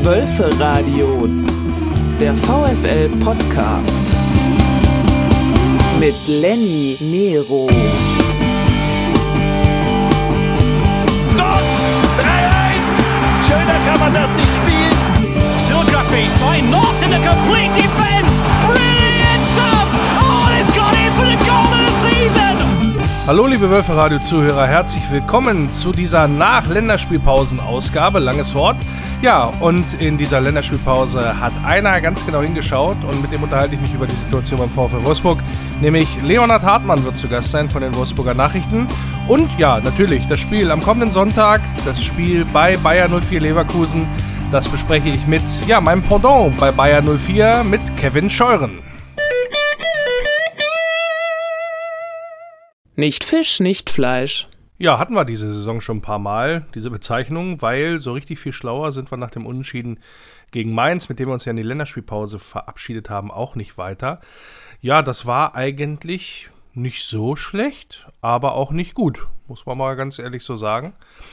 Wölferadio, der VfL-Podcast mit Lenny Nero. Dort! 3-1! Schöner kann man das nicht spielen. Stuttgart 2 Norths in the complete defense. Brilliant stuff! Oh, it's got in for the goal of the season! Hallo liebe Wölferadio-Zuhörer, herzlich willkommen zu dieser Nach-Länderspielpausen-Ausgabe, langes Wort. Ja, und in dieser Länderspielpause hat einer ganz genau hingeschaut und mit dem unterhalte ich mich über die Situation beim VfL Wolfsburg, nämlich Leonhard Hartmann wird zu Gast sein von den Wolfsburger Nachrichten. Und ja, natürlich das Spiel am kommenden Sonntag, das Spiel bei Bayer 04 Leverkusen, das bespreche ich mit meinem Pendant bei Bayer 04 mit Kevin Scheuren. Nicht Fisch, nicht Fleisch. Ja, hatten wir diese Saison schon ein paar Mal, diese Bezeichnung, weil so richtig viel schlauer sind wir nach dem Unentschieden gegen Mainz, mit dem wir uns ja in die Länderspielpause verabschiedet haben, auch nicht weiter. Ja, das war eigentlich nicht so schlecht, aber auch nicht gut, muss man mal ganz ehrlich so sagen.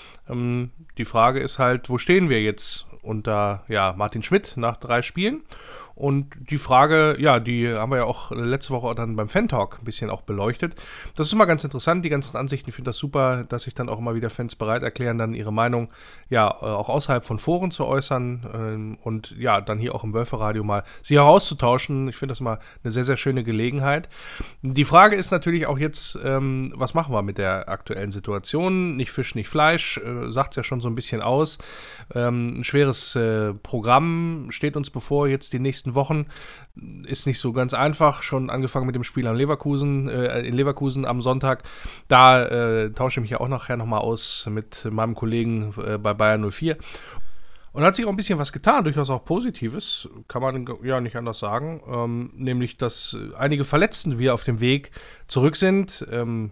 Die Frage ist halt, wo stehen wir jetzt unter Martin Schmidt nach 3 Spielen? Und die Frage, die haben wir ja auch letzte Woche dann beim Fan-Talk ein bisschen auch beleuchtet. Das ist immer ganz interessant, die ganzen Ansichten. Ich finde das super, dass sich dann auch immer wieder Fans bereit erklären, dann ihre Meinung auch außerhalb von Foren zu äußern und dann hier auch im Wölferadio mal sie herauszutauschen. Ich finde das mal eine sehr, sehr schöne Gelegenheit. Die Frage ist natürlich auch jetzt, was machen wir mit der aktuellen Situation? Nicht Fisch, nicht Fleisch, sagt es ja schon so ein bisschen aus. Ein schweres Programm steht uns bevor jetzt die nächsten Wochen. Ist nicht so ganz einfach, schon angefangen mit dem Spiel in Leverkusen am Sonntag. Da tausche ich mich ja auch nachher nochmal aus mit meinem Kollegen bei Bayer 04. Und hat sich auch ein bisschen was getan, durchaus auch Positives, kann man ja nicht anders sagen, nämlich, dass einige Verletzten wieder auf dem Weg zurück sind.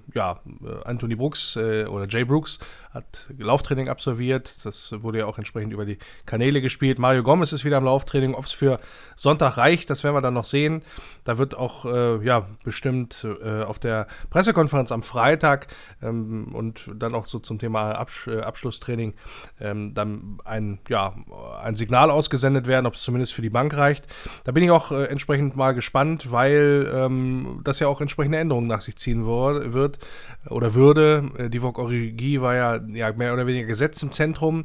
Anthony Brooks oder Jay Brooks hat Lauftraining absolviert, das wurde ja auch entsprechend über die Kanäle gespielt. Mario Gomez ist wieder am Lauftraining, ob es für Sonntag reicht, das werden wir dann noch sehen. Da wird auch bestimmt auf der Pressekonferenz am Freitag und dann auch so zum Thema Abschlusstraining dann ein Signal ausgesendet werden, ob es zumindest für die Bank reicht. Da bin ich auch entsprechend mal gespannt, weil das ja auch entsprechende Änderungen nach sich ziehen würde. Divock Origi war ja mehr oder weniger gesetzt im Zentrum.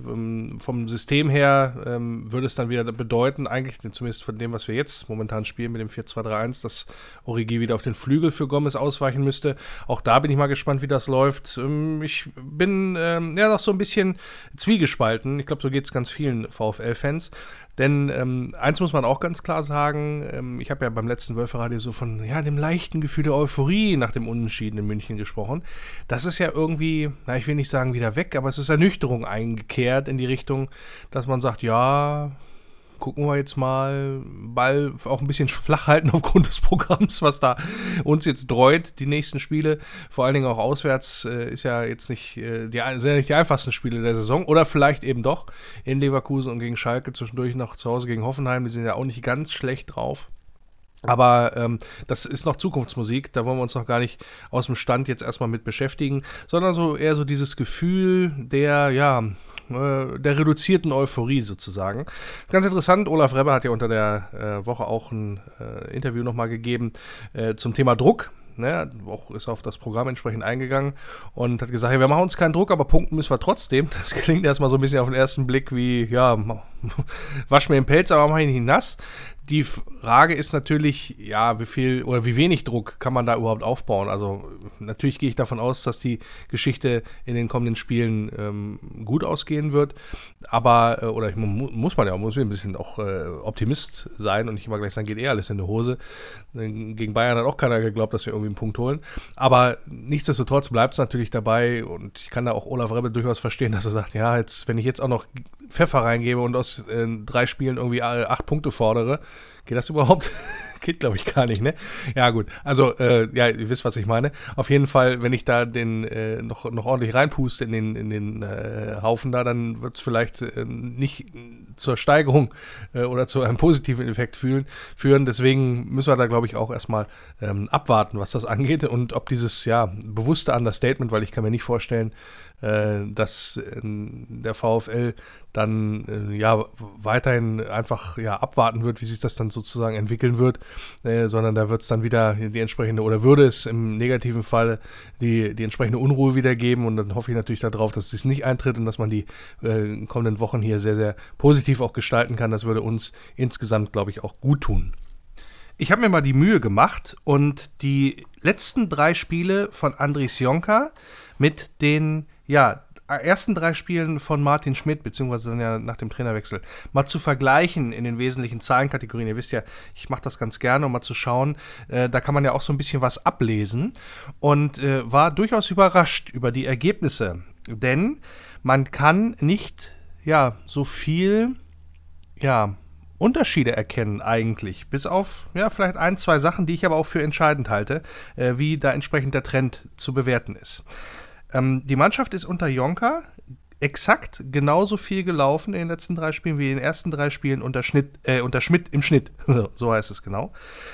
Vom System her würde es dann wieder bedeuten, eigentlich zumindest von dem, was wir jetzt momentan spielen mit dem 4-2-3-1, dass Origi wieder auf den Flügel für Gomez ausweichen müsste. Auch da bin ich mal gespannt, wie das läuft. Ich bin noch so ein bisschen zwiegespalten. Ich glaube, so geht es ganz vielen VfL-Fans. Denn eins muss man auch ganz klar sagen, ich habe ja beim letzten Wölferadio so von dem leichten Gefühl der Euphorie nach dem Unentschieden in München gesprochen. Das ist ja irgendwie, ich will nicht sagen wieder weg, aber es ist Ernüchterung eingekehrt in die Richtung, dass man sagt, gucken wir jetzt mal, Ball auch ein bisschen flach halten aufgrund des Programms, was da uns jetzt dreut, die nächsten Spiele, vor allen Dingen auch auswärts, ist ja jetzt nicht die einfachsten Spiele der Saison, oder vielleicht eben doch in Leverkusen und gegen Schalke, zwischendurch noch zu Hause gegen Hoffenheim, die sind ja auch nicht ganz schlecht drauf. Aber das ist noch Zukunftsmusik, da wollen wir uns noch gar nicht aus dem Stand jetzt erstmal mit beschäftigen, sondern eher so dieses Gefühl der reduzierten Euphorie sozusagen. Ganz interessant, Olaf Rebbe hat ja unter der Woche auch ein Interview nochmal gegeben zum Thema Druck. Auch ist auf das Programm entsprechend eingegangen und hat gesagt, wir machen uns keinen Druck, aber punkten müssen wir trotzdem. Das klingt erstmal so ein bisschen auf den ersten Blick wie, wasch mir den Pelz, aber mach ihn nicht nass. Die Frage ist natürlich, wie viel oder wie wenig Druck kann man da überhaupt aufbauen? Also natürlich gehe ich davon aus, dass die Geschichte in den kommenden Spielen gut ausgehen wird, aber muss ein bisschen auch Optimist sein und nicht immer gleich sagen, geht alles in die Hose. Gegen Bayern hat auch keiner geglaubt, dass wir irgendwie einen Punkt holen. Aber nichtsdestotrotz bleibt es natürlich dabei und ich kann da auch Olaf Rebbe durchaus verstehen, dass er sagt, wenn ich jetzt auch noch Pfeffer reingebe und aus 3 Spielen irgendwie 8 Punkte fordere, geht das überhaupt? Geht, glaube ich, gar nicht, ne? Ja, gut. Also, ihr wisst, was ich meine. Auf jeden Fall, wenn ich da den noch ordentlich reinpuste in den Haufen da, dann wird es vielleicht nicht zur Steigerung oder zu einem positiven Effekt führen. Deswegen müssen wir da, glaube ich, auch erstmal abwarten, was das angeht und ob dieses, bewusste Understatement, weil ich kann mir nicht vorstellen, dass der VfL dann weiterhin einfach abwarten wird, wie sich das dann sozusagen entwickeln wird, sondern da wird es dann wieder die entsprechende, oder würde es im negativen Fall die entsprechende Unruhe wieder geben, und dann hoffe ich natürlich darauf, dass dies nicht eintritt und dass man die kommenden Wochen hier sehr, sehr positiv auch gestalten kann. Das würde uns insgesamt, glaube ich, auch gut tun. Ich habe mir mal die Mühe gemacht und die letzten 3 Spiele von Andris Jonker mit den ersten 3 Spielen von Martin Schmidt, beziehungsweise dann ja nach dem Trainerwechsel, mal zu vergleichen in den wesentlichen Zahlenkategorien. Ihr wisst ja, ich mache das ganz gerne, um mal zu schauen. Da kann man ja auch so ein bisschen was ablesen und war durchaus überrascht über die Ergebnisse. Denn man kann nicht so viel Unterschiede erkennen eigentlich, bis auf vielleicht 1, 2 Sachen, die ich aber auch für entscheidend halte, wie da entsprechend der Trend zu bewerten ist. Die Mannschaft ist unter Jonker exakt genauso viel gelaufen in den letzten 3 Spielen wie in den ersten 3 Spielen unter Schmidt im Schnitt. So heißt es genau.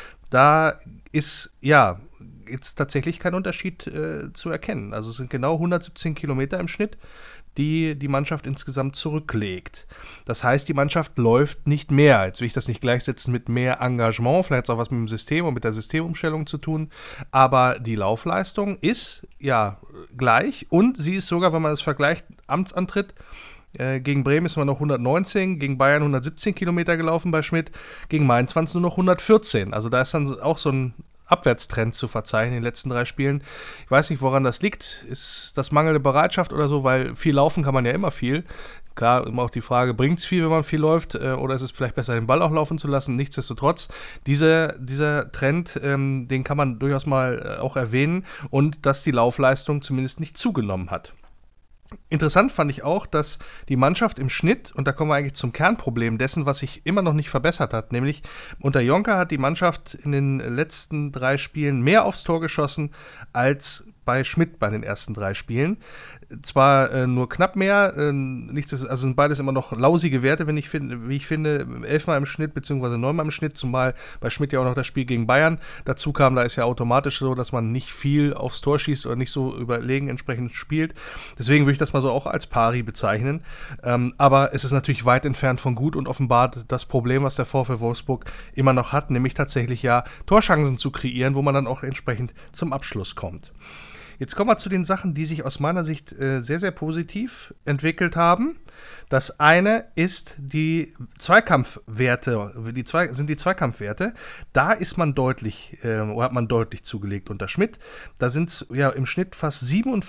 Da ist jetzt tatsächlich kein Unterschied zu erkennen. Also es sind genau 117 Kilometer im Schnitt, die Mannschaft insgesamt zurücklegt. Das heißt, die Mannschaft läuft nicht mehr. Jetzt will ich das nicht gleichsetzen mit mehr Engagement, vielleicht hat es auch was mit dem System und mit der Systemumstellung zu tun, aber die Laufleistung ist gleich, und sie ist sogar, wenn man es vergleicht, Amtsantritt, gegen Bremen ist man noch 119, gegen Bayern 117 Kilometer gelaufen bei Schmidt, gegen Mainz waren es nur noch 114. Also da ist dann auch so ein Abwärtstrend zu verzeichnen in den letzten 3 Spielen. Ich weiß nicht, woran das liegt. Ist das mangelnde Bereitschaft oder so? Weil viel laufen kann man ja immer viel. Klar, immer auch die Frage, bringt es viel, wenn man viel läuft? Oder ist es vielleicht besser, den Ball auch laufen zu lassen? Nichtsdestotrotz, dieser Trend, den kann man durchaus mal auch erwähnen, und dass die Laufleistung zumindest nicht zugenommen hat. Interessant fand ich auch, dass die Mannschaft im Schnitt, und da kommen wir eigentlich zum Kernproblem dessen, was sich immer noch nicht verbessert hat, nämlich unter Jonker hat die Mannschaft in den letzten 3 Spielen mehr aufs Tor geschossen als bei Schmidt bei den ersten 3 Spielen. Zwar nur knapp mehr, also sind beides immer noch lausige Werte, wie ich finde, 11-mal im Schnitt, beziehungsweise 9-mal im Schnitt, zumal bei Schmidt ja auch noch das Spiel gegen Bayern dazu kam. Da ist ja automatisch so, dass man nicht viel aufs Tor schießt oder nicht so überlegen entsprechend spielt. Deswegen würde ich das mal so auch als Pari bezeichnen. Aber es ist natürlich weit entfernt von gut und offenbart das Problem, was der VfL Wolfsburg immer noch hat, nämlich tatsächlich Torchancen zu kreieren, wo man dann auch entsprechend zum Abschluss kommt. Jetzt kommen wir zu den Sachen, die sich aus meiner Sicht sehr, sehr positiv entwickelt haben. Das eine ist die Zweikampfwerte, sind die Zweikampfwerte. Da ist man hat man deutlich zugelegt unter Schmidt. Da sind es im Schnitt fast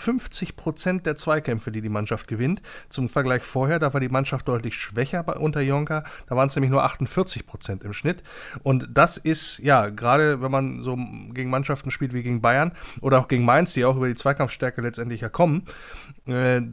57% der Zweikämpfe, die Mannschaft gewinnt. Zum Vergleich vorher, da war die Mannschaft deutlich schwächer unter Jonker. Da waren es nämlich nur 48% im Schnitt. Und das ist, gerade wenn man so gegen Mannschaften spielt wie gegen Bayern oder auch gegen Mainz, die auch über die Zweikampfstärke letztendlich kommen, so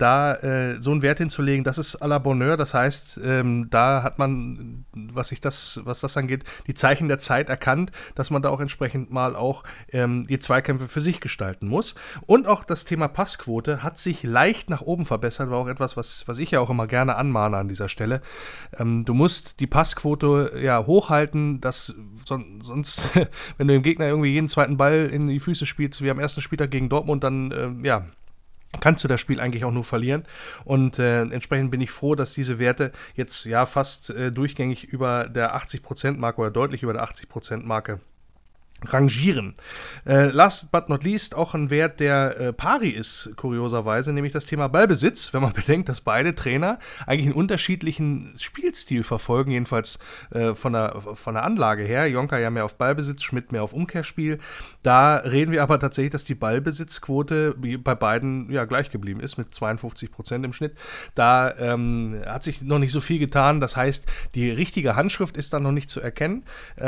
einen Wert hinzulegen, das ist à la Bonheur. Das heißt, da hat man, was das angeht, die Zeichen der Zeit erkannt, dass man da auch entsprechend mal auch die Zweikämpfe für sich gestalten muss. Und auch das Thema Passquote hat sich leicht nach oben verbessert, war auch etwas, was ich ja auch immer gerne anmahne an dieser Stelle. Du musst die Passquote hochhalten, dass sonst, wenn du dem Gegner irgendwie jeden zweiten Ball in die Füße spielst, wie am ersten Spieltag gegen Dortmund, dann kannst du das Spiel eigentlich auch nur verlieren. Und entsprechend bin ich froh, dass diese Werte jetzt fast durchgängig über der 80%-Marke oder deutlich über der 80%-Marke rangieren. Last but not least auch ein Wert, der pari ist, kurioserweise, nämlich das Thema Ballbesitz, wenn man bedenkt, dass beide Trainer eigentlich einen unterschiedlichen Spielstil verfolgen, jedenfalls von der Anlage her. Jonker ja mehr auf Ballbesitz, Schmidt mehr auf Umkehrspiel. Da reden wir aber tatsächlich, dass die Ballbesitzquote bei beiden gleich geblieben ist, mit 52% im Schnitt. Da hat sich noch nicht so viel getan, das heißt, die richtige Handschrift ist dann noch nicht zu erkennen.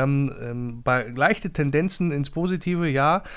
Bei leichte Tendenzen ins Positive,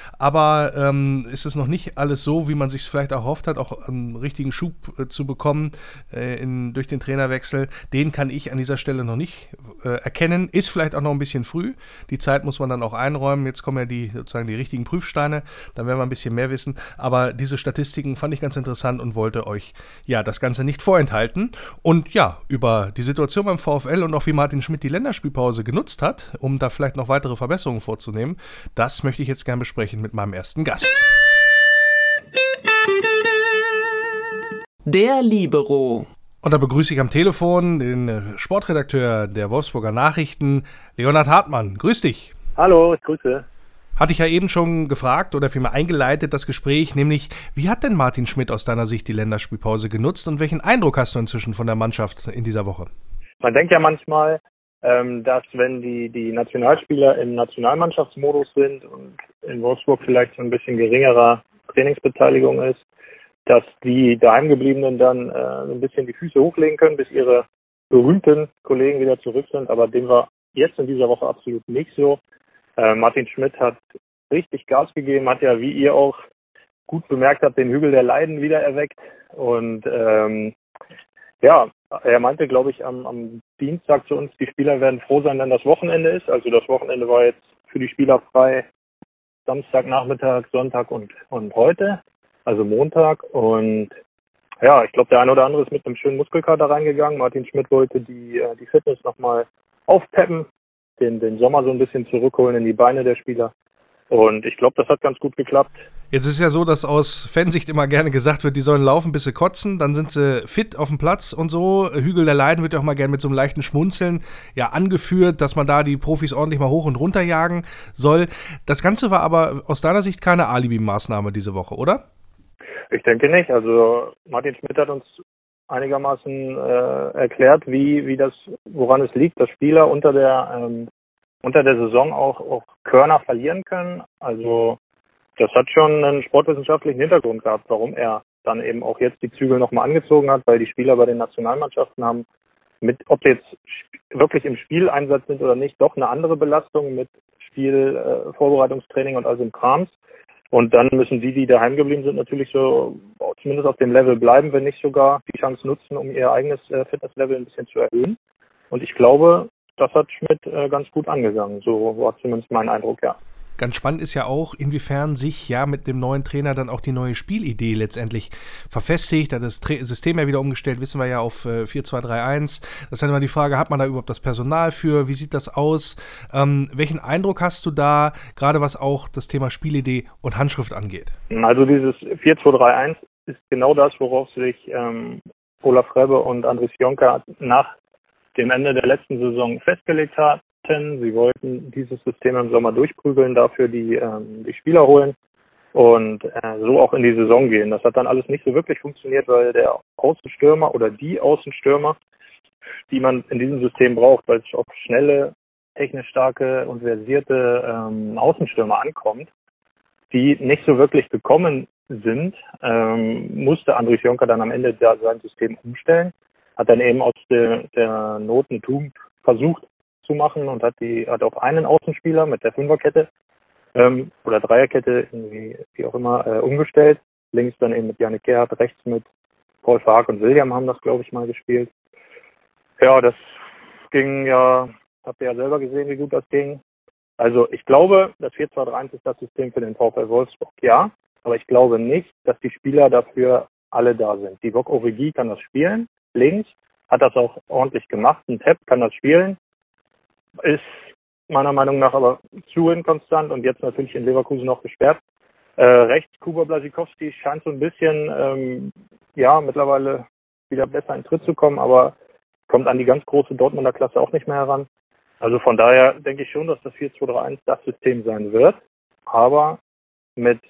aber ist es noch nicht alles so, wie man sich vielleicht erhofft hat, auch einen richtigen Schub zu bekommen durch den Trainerwechsel. Den kann ich an dieser Stelle noch nicht erkennen. Ist vielleicht auch noch ein bisschen früh. Die Zeit muss man dann auch einräumen. Jetzt kommen ja sozusagen die richtigen Prüfsteine. Dann werden wir ein bisschen mehr wissen. Aber diese Statistiken fand ich ganz interessant und wollte euch das Ganze nicht vorenthalten. Und über die Situation beim VfL und auch wie Martin Schmidt die Länderspielpause genutzt hat, um da vielleicht noch weitere Verbesserungen vorzunehmen, das möchte ich jetzt gerne besprechen mit meinem ersten Gast. Der Libero. Und da begrüße ich am Telefon den Sportredakteur der Wolfsburger Nachrichten, Leonhard Hartmann. Grüß dich. Hallo, ich grüße. Hatte ich ja eben schon gefragt oder vielmehr eingeleitet, das Gespräch, nämlich, wie hat denn Martin Schmidt aus deiner Sicht die Länderspielpause genutzt und welchen Eindruck hast du inzwischen von der Mannschaft in dieser Woche? Man denkt ja manchmal, dass wenn die Nationalspieler im Nationalmannschaftsmodus sind und in Wolfsburg vielleicht so ein bisschen geringerer Trainingsbeteiligung ist, dass die Daheimgebliebenen dann ein bisschen die Füße hochlegen können, bis ihre berühmten Kollegen wieder zurück sind. Aber dem war jetzt in dieser Woche absolut nicht so. Martin Schmidt hat richtig Gas gegeben, hat ja, wie ihr auch gut bemerkt habt, den Hügel der Leiden wieder erweckt. Und er meinte, glaube ich, am Dienstag zu uns, die Spieler werden froh sein, wenn das Wochenende ist. Also das Wochenende war jetzt für die Spieler frei, Samstagnachmittag, Sonntag und heute, also Montag. Und ja, ich glaube, der eine oder andere ist mit einem schönen Muskelkater reingegangen. Martin Schmidt wollte die Fitness nochmal aufpeppen, den Sommer so ein bisschen zurückholen in die Beine der Spieler. Und ich glaube, das hat ganz gut geklappt. Jetzt ist ja so, dass aus Fansicht immer gerne gesagt wird, die sollen laufen, bis sie kotzen, dann sind sie fit auf dem Platz und so. Hügel der Leiden wird ja auch mal gerne mit so einem leichten Schmunzeln angeführt, dass man da die Profis ordentlich mal hoch und runter jagen soll. Das Ganze war aber aus deiner Sicht keine Alibi-Maßnahme diese Woche, oder? Ich denke nicht. Also Martin Schmidt hat uns einigermaßen erklärt, woran es liegt, dass Spieler unter der Saison auch Körner verlieren können. Also das hat schon einen sportwissenschaftlichen Hintergrund gehabt, warum er dann eben auch jetzt die Zügel nochmal angezogen hat, weil die Spieler bei den Nationalmannschaften haben, ob sie jetzt wirklich im Spieleinsatz sind oder nicht, doch eine andere Belastung mit Vorbereitungstraining und all dem Krams. Und dann müssen die daheim geblieben sind, natürlich so zumindest auf dem Level bleiben, wenn nicht sogar die Chance nutzen, um ihr eigenes Fitnesslevel ein bisschen zu erhöhen. Und ich glaube, das hat Schmidt ganz gut angegangen. So war zumindest mein Eindruck, ja. Ganz spannend ist ja auch, inwiefern sich mit dem neuen Trainer dann auch die neue Spielidee letztendlich verfestigt. Da das System ja wieder umgestellt, wissen wir ja, auf 4-2-3-1. Das ist dann immer die Frage, hat man da überhaupt das Personal für? Wie sieht das aus? Welchen Eindruck hast du da, gerade was auch das Thema Spielidee und Handschrift angeht? Also dieses 4-2-3-1 ist genau das, worauf sich Olaf Rebbe und Andries Jonker nach dem Ende der letzten Saison festgelegt hatten. Sie wollten dieses System im Sommer durchprügeln, dafür die Spieler holen und so auch in die Saison gehen. Das hat dann alles nicht so wirklich funktioniert, weil der Außenstürmer oder die Außenstürmer, die man in diesem System braucht, weil es auf schnelle, technisch starke und versierte Außenstürmer ankommt, die nicht so wirklich gekommen sind, musste Andries Jonker dann am Ende sein System umstellen, hat dann eben aus der Not eine Tugend versucht zu machen und hat auf einen Außenspieler mit der Fünferkette oder Dreierkette, wie auch immer, umgestellt. Links dann eben mit Yannick Gerhardt, rechts mit Paul Fark und William haben das, glaube ich, mal gespielt. Ja, das ging ja, habt ihr ja selber gesehen, wie gut das ging. Also ich glaube, das 4-2-3-1 ist das System für den VfL Wolfsburg, ja, aber ich glaube nicht, dass die Spieler dafür alle da sind. Die Divock Origi kann das spielen, links, hat das auch ordentlich gemacht, ein Tepp kann das spielen, ist meiner Meinung nach aber zu inkonstant und jetzt natürlich in Leverkusen noch gesperrt. Rechts Kuba Blasikowski scheint so ein bisschen mittlerweile wieder besser in Tritt zu kommen, aber kommt an die ganz große Dortmunder Klasse auch nicht mehr heran. Also von daher denke ich schon, dass das 4-2-3-1 das System sein wird, aber mit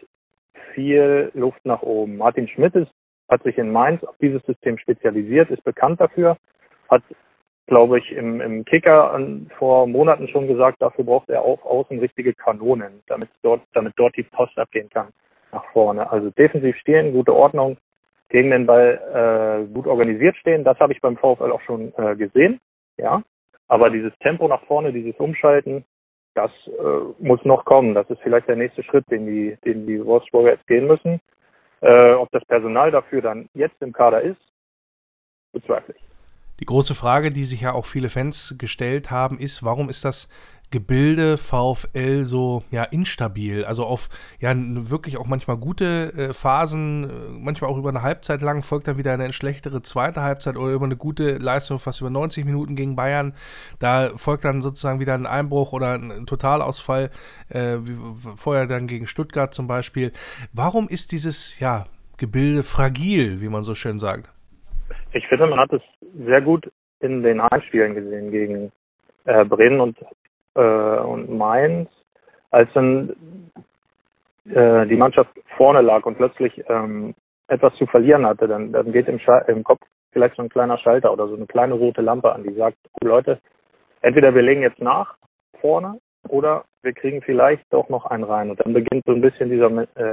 viel Luft nach oben. Martin Schmidt hat sich in Mainz auf dieses System spezialisiert, ist bekannt dafür, hat, glaube ich, im Kicker vor Monaten schon gesagt, dafür braucht er auch außen richtige Kanonen, damit dort die Post abgehen kann nach vorne. Also defensiv stehen, gute Ordnung, gegen den Ball gut organisiert stehen, das habe ich beim VfL auch schon gesehen, ja. Aber dieses Tempo nach vorne, dieses Umschalten, das muss noch kommen. Das ist vielleicht der nächste Schritt, den die Wolfsburger jetzt gehen müssen. Ob das Personal dafür dann jetzt im Kader ist, bezweifle ich. Die große Frage, die sich ja auch viele Fans gestellt haben, ist, warum ist das Gebilde VfL so instabil? Also auf wirklich auch manchmal gute Phasen, manchmal auch über eine Halbzeit lang, folgt dann wieder eine schlechtere zweite Halbzeit oder über eine gute Leistung fast über 90 Minuten gegen Bayern. Da folgt dann sozusagen wieder ein Einbruch oder ein Totalausfall, wie vorher dann gegen Stuttgart zum Beispiel. Warum ist dieses Gebilde fragil, wie man so schön sagt. Ich finde, man hat es sehr gut in den Heimspielen gesehen gegen Bremen und Mainz, als dann die Mannschaft vorne lag und plötzlich etwas zu verlieren hatte, dann geht im Kopf vielleicht so ein kleiner Schalter oder so eine kleine rote Lampe an, die sagt, oh Leute, entweder wir legen jetzt nach vorne oder wir kriegen vielleicht doch noch einen rein. Und dann beginnt so ein bisschen dieser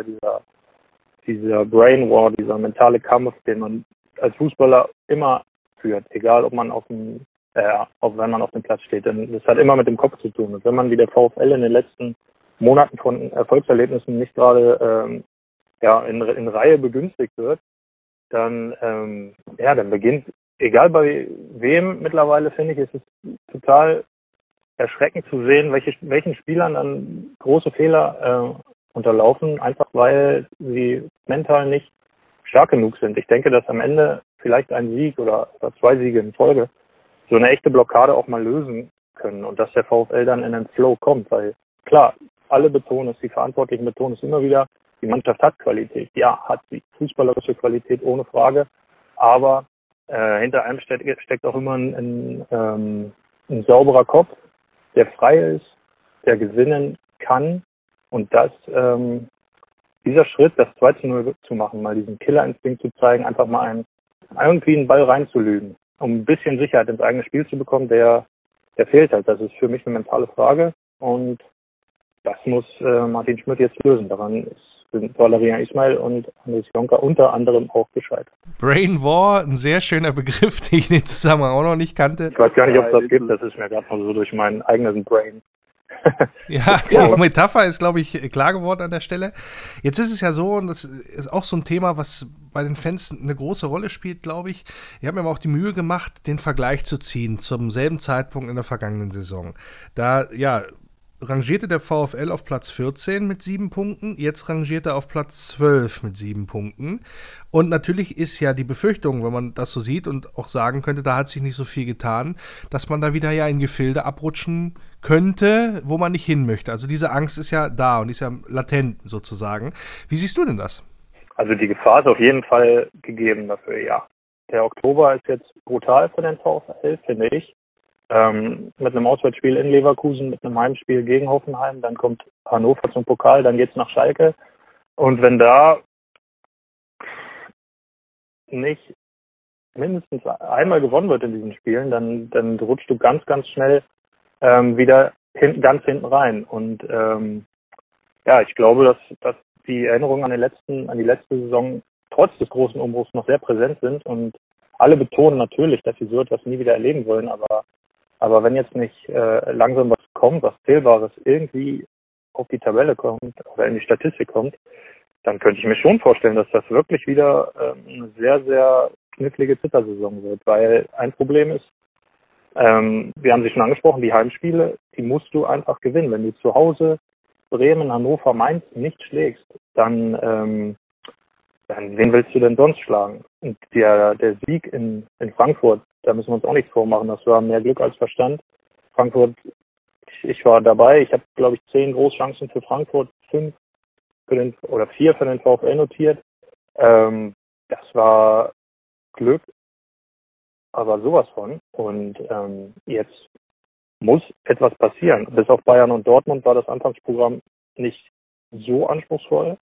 Brain War, dieser mentale Kampf, den man als Fußballer immer führt, egal ob man wenn man auf dem Platz steht. Denn das hat immer mit dem Kopf zu tun. Und wenn man wie der VfL in den letzten Monaten von Erfolgserlebnissen nicht gerade in Reihe begünstigt wird, dann beginnt, egal bei wem mittlerweile, finde ich, ist es total erschreckend zu sehen, welchen Spielern dann große Fehler unterlaufen, einfach weil sie mental nicht stark genug sind. Ich denke, dass am Ende vielleicht ein Sieg oder 2 Siege in Folge so eine echte Blockade auch mal lösen können und dass der VfL dann in den Flow kommt, weil klar, alle betonen es, die Verantwortlichen betonen es immer wieder, die Mannschaft hat Qualität. Ja, hat sie fußballerische Qualität, ohne Frage, aber hinter einem steckt auch immer ein sauberer Kopf, der frei ist, der gewinnen kann und dieser Schritt, das 2:0 zu machen, mal diesen Killerinstinkt zu zeigen, einfach mal irgendwie einen Ball reinzulügen, um ein bisschen Sicherheit ins eigene Spiel zu bekommen, der fehlt halt. Das ist für mich eine mentale Frage und das muss Martin Schmidt jetzt lösen. Daran sind Valerian Ismail und Andres Jonker unter anderem auch gescheitert. Brain War, ein sehr schöner Begriff, den ich in dem Zusammenhang auch noch nicht kannte. Ich weiß gar nicht, ob es das gibt, das ist mir gerade mal so durch meinen eigenen Brain. Ja, die Metapher ist, glaube ich, klar geworden an der Stelle. Jetzt ist es ja so, und das ist auch so ein Thema, was bei den Fans eine große Rolle spielt, glaube ich. Ich habe mir aber auch die Mühe gemacht, den Vergleich zu ziehen zum selben Zeitpunkt in der vergangenen Saison. Da, rangierte der VfL auf Platz 14 mit 7 Punkten, jetzt rangiert er auf Platz 12 mit 7 Punkten. Und natürlich ist ja die Befürchtung, wenn man das so sieht und auch sagen könnte, da hat sich nicht so viel getan, dass man da wieder in Gefilde abrutschen könnte, wo man nicht hin möchte. Also diese Angst ist ja da und ist ja latent sozusagen. Wie siehst du denn das? Also die Gefahr ist auf jeden Fall gegeben dafür, ja. Der Oktober ist jetzt brutal für den VfL, finde ich. Mit einem Auswärtsspiel in Leverkusen, mit einem Heimspiel gegen Hoffenheim, dann kommt Hannover zum Pokal, dann geht's nach Schalke. Und wenn da nicht mindestens einmal gewonnen wird in diesen Spielen, dann rutscht du ganz, ganz schnell wieder ganz hinten rein. Und ich glaube, dass die Erinnerungen an die letzte Saison trotz des großen Umbruchs noch sehr präsent sind und alle betonen natürlich, dass sie so etwas nie wieder erleben wollen, aber wenn jetzt nicht langsam was kommt, was Zählbares irgendwie auf die Tabelle kommt oder in die Statistik kommt, dann könnte ich mir schon vorstellen, dass das wirklich wieder eine sehr, sehr knifflige Zittersaison wird, weil ein Problem ist, wir haben sie schon angesprochen, die Heimspiele, die musst du einfach gewinnen. Wenn du zu Hause Bremen, Hannover, Mainz nicht schlägst, dann wen willst du denn sonst schlagen? Und der Sieg in Frankfurt, da müssen wir uns auch nichts vormachen, das war mehr Glück als Verstand. Frankfurt, ich war dabei, ich habe, glaube ich, 10 Großchancen für Frankfurt, 4 für den VfL notiert. Das war Glück, aber sowas von. Und jetzt muss etwas passieren. Bis auf Bayern und Dortmund war das Anfangsprogramm nicht so anspruchsvoll.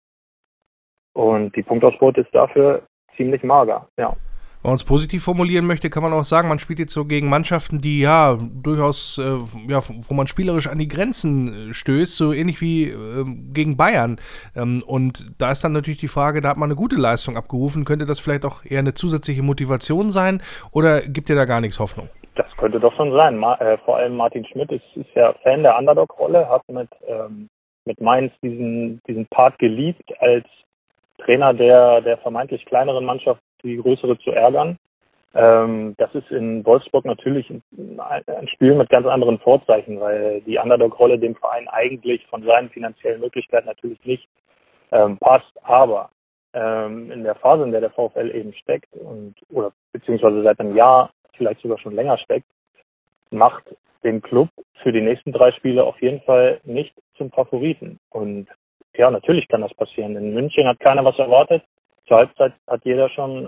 Und die Punktausbeute ist dafür ziemlich mager, ja. Wenn man es positiv formulieren möchte, kann man auch sagen, man spielt jetzt so gegen Mannschaften, die durchaus, wo man spielerisch an die Grenzen stößt, so ähnlich wie gegen Bayern. Und da ist dann natürlich die Frage, da hat man eine gute Leistung abgerufen, könnte das vielleicht auch eher eine zusätzliche Motivation sein oder gibt dir da gar nichts Hoffnung? Das könnte doch schon sein. Vor allem Martin Schmidt ist ja Fan der Underdog-Rolle, hat mit Mainz diesen Part geliebt, als Trainer der vermeintlich kleineren Mannschaft die größere zu ärgern. Das ist in Wolfsburg natürlich ein Spiel mit ganz anderen Vorzeichen, weil die Underdog-Rolle dem Verein eigentlich von seinen finanziellen Möglichkeiten natürlich nicht passt. Aber in der Phase, in der VfL eben steckt oder beziehungsweise seit einem Jahr vielleicht sogar schon länger steckt, macht den Club für die nächsten 3 Spiele auf jeden Fall nicht zum Favoriten. Und ja, natürlich kann das passieren. In München hat keiner was erwartet. zur Halbzeit hat jeder schon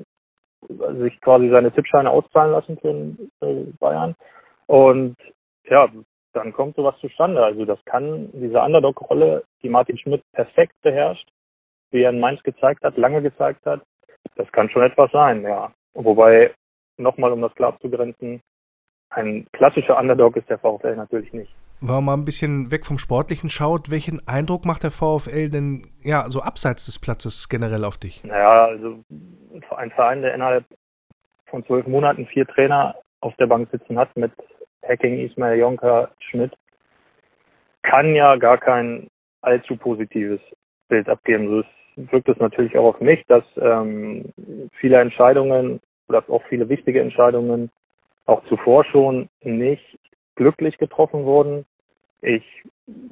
sich quasi seine Tippscheine auszahlen lassen für Bayern. Und ja, dann kommt sowas zustande. Also das kann diese Underdog-Rolle, die Martin Schmidt perfekt beherrscht, wie er in Mainz gezeigt hat, lange gezeigt hat, das kann schon etwas sein, ja. Wobei, nochmal um das klar abzugrenzen, ein klassischer Underdog ist der VfL natürlich nicht. Wenn man mal ein bisschen weg vom Sportlichen schaut, welchen Eindruck macht der VfL denn ja so abseits des Platzes generell auf dich? Naja, also ein Verein, der innerhalb von 12 Monaten 4 Trainer auf der Bank sitzen hat mit Hacking, Ismail Jonker, Schmidt, kann ja gar kein allzu positives Bild abgeben. So wirkt es natürlich auch auf mich, dass viele Entscheidungen oder auch viele wichtige Entscheidungen auch zuvor schon nicht glücklich getroffen wurden. Ich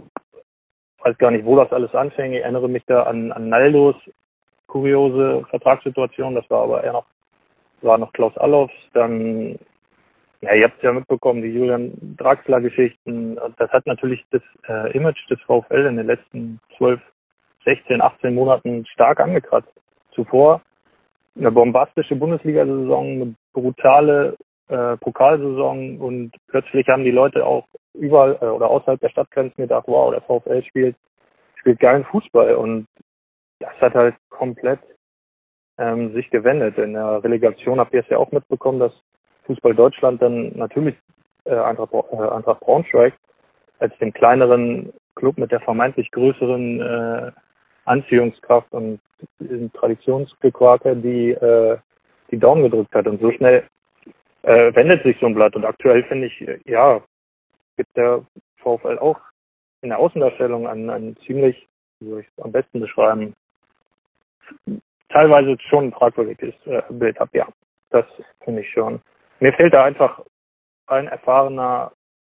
weiß gar nicht, wo das alles anfing. Ich erinnere mich da an Naldos kuriose Vertragssituation. Das war aber war noch Klaus Allofs. Dann, ja, ihr habt es ja mitbekommen, die Julian Draxler-Geschichten. Das hat natürlich das Image des VfL in den letzten 12, 16, 18 Monaten stark angekratzt. Zuvor eine bombastische Bundesliga-Saison, eine brutale Pokalsaison und plötzlich haben die Leute auch überall oder außerhalb der Stadtgrenzen gedacht, wow, der VfL spielt geilen Fußball, und das hat halt komplett sich gewendet. In der Relegation habt ihr es ja auch mitbekommen, dass Fußball Deutschland dann natürlich Eintracht Braunschweig als den kleineren Club mit der vermeintlich größeren Anziehungskraft und Traditionsgequake die Daumen gedrückt hat, und so schnell wendet sich so ein Blatt. Und aktuell finde ich, ja, gibt der VfL auch in der Außendarstellung ein ziemlich, wie soll ich es am besten beschreiben, teilweise schon ein fragwürdiges Bild ab, ja. Das finde ich schon. Mir fehlt da einfach ein erfahrener